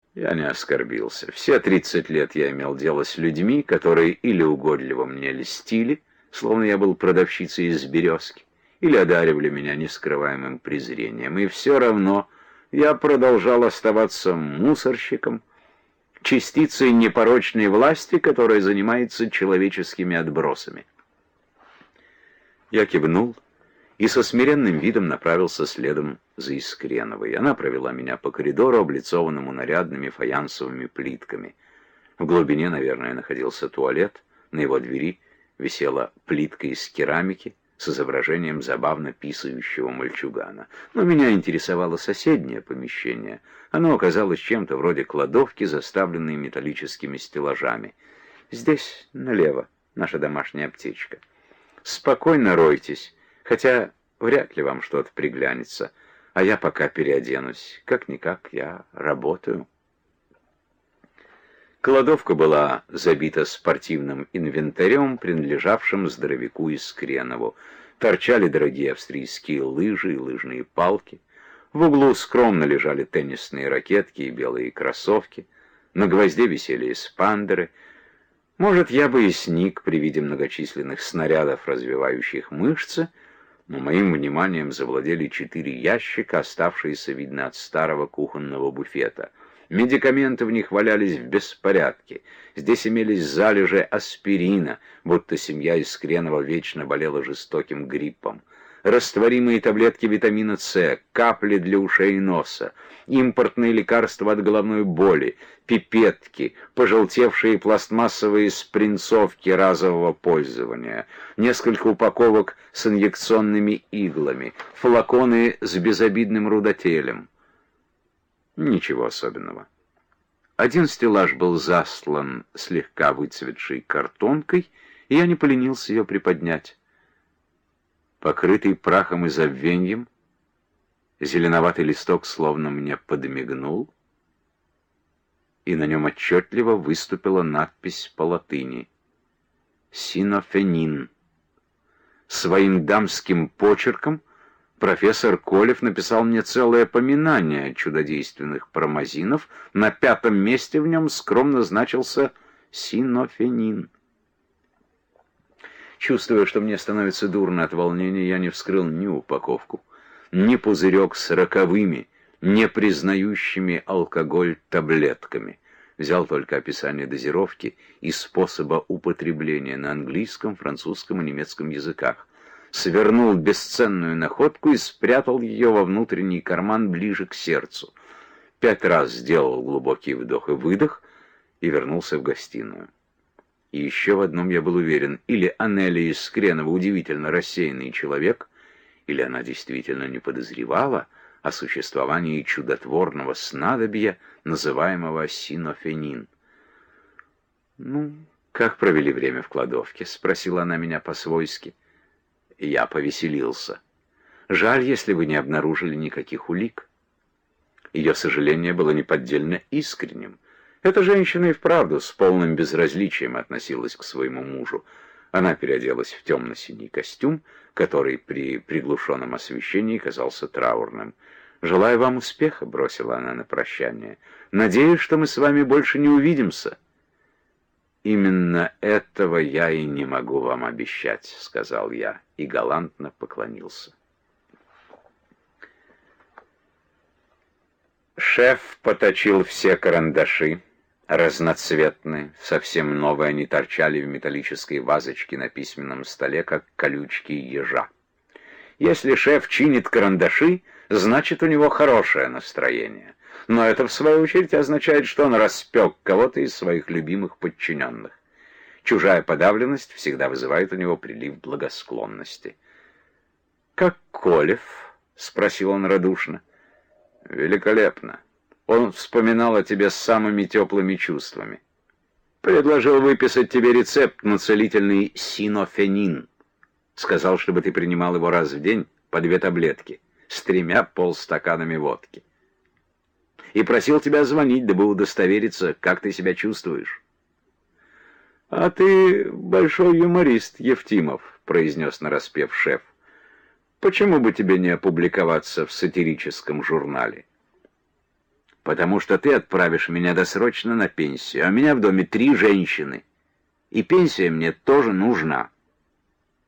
Я не оскорбился. Все 30 лет я имел дело с людьми, которые или угодливо мне льстили, словно я был продавщицей из «Березки», или одаривали меня нескрываемым презрением. И все равно я продолжал оставаться мусорщиком, частицей непорочной власти, которая занимается человеческими отбросами. Я кивнул и со смиренным видом направился следом за Искреновой. Она провела меня по коридору, облицованному нарядными фаянсовыми плитками. В глубине, наверное, находился туалет. На его двери висела плитка из керамики с изображением забавно писающего мальчугана. Но меня интересовало соседнее помещение. Оно оказалось чем-то вроде кладовки, заставленной металлическими стеллажами. Здесь, налево, наша домашняя аптечка. Спокойно ройтесь, хотя вряд ли вам что-то приглянется. А я пока переоденусь. Как-никак я работаю. Кладовка была забита спортивным инвентарем, принадлежавшим здоровяку Искренову. Торчали дорогие австрийские лыжи и лыжные палки. В углу скромно лежали теннисные ракетки и белые кроссовки. На гвозде висели эспандеры. Может, я бы и сник при виде многочисленных снарядов, развивающих мышцы, но моим вниманием завладели 4 ящика, оставшиеся, видно, от старого кухонного буфета. Медикаменты в них валялись в беспорядке. Здесь имелись залежи аспирина, будто семья Искренова вечно болела жестоким гриппом. Растворимые таблетки витамина С, капли для ушей и носа, импортные лекарства от головной боли, пипетки, пожелтевшие пластмассовые спринцовки разового пользования, несколько упаковок с инъекционными иглами, флаконы с безобидным рудотелем. Ничего особенного. Один стеллаж был застлан слегка выцветшей картонкой, и я не поленился ее приподнять. Покрытый прахом и забвеньем, зеленоватый листок словно мне подмигнул, и на нем отчетливо выступила надпись по латыни «Синофенин». Своим дамским почерком профессор Колев написал мне целое поминание чудодейственных промазинов. На 5-м месте в нем скромно значился «Синофенин». Чувствуя, что мне становится дурно от волнения, я не вскрыл ни упаковку, ни пузырек с роковыми, не признающими алкоголь таблетками. Взял только описание дозировки и способа употребления на английском, французском и немецком языках. Свернул бесценную находку и спрятал ее во внутренний карман ближе к сердцу. 5 раз сделал глубокий вдох и выдох и вернулся в гостиную. И еще в одном я был уверен: или Анелия Искренова удивительно рассеянный человек, или она действительно не подозревала о существовании чудотворного снадобья, называемого синофенин. «Ну, как провели время в кладовке?» — спросила она меня по-свойски. Я повеселился. «Жаль, если вы не обнаружили никаких улик». Ее сожаление было неподдельно искренним. Эта женщина и вправду с полным безразличием относилась к своему мужу. Она переоделась в темно-синий костюм, который при приглушенном освещении казался траурным. «Желаю вам успеха», — бросила она на прощание. «Надеюсь, что мы с вами больше не увидимся». «Именно этого я и не могу вам обещать», — сказал я и галантно поклонился. Шеф поточил все карандаши, разноцветные, совсем новые, они торчали в металлической вазочке на письменном столе, как колючки ежа. Если шеф чинит карандаши, значит, у него хорошее настроение. Но это, в свою очередь, означает, что он распек кого-то из своих любимых подчиненных. Чужая подавленность всегда вызывает у него прилив благосклонности. «Как Колев?» — спросил он радушно. «Великолепно. Он вспоминал о тебе с самыми теплыми чувствами. Предложил выписать тебе рецепт на целительный синофенин. Сказал, чтобы ты принимал его раз в день по 2 таблетки с 3 полстаканами водки. И просил тебя звонить, дабы удостовериться, как ты себя чувствуешь». «А ты большой юморист, Евтимов», — произнес нараспев шеф. «Почему бы тебе не опубликоваться в сатирическом журнале?» потому что ты отправишь меня досрочно на пенсию, а у меня в доме 3 женщины, и пенсия мне тоже нужна.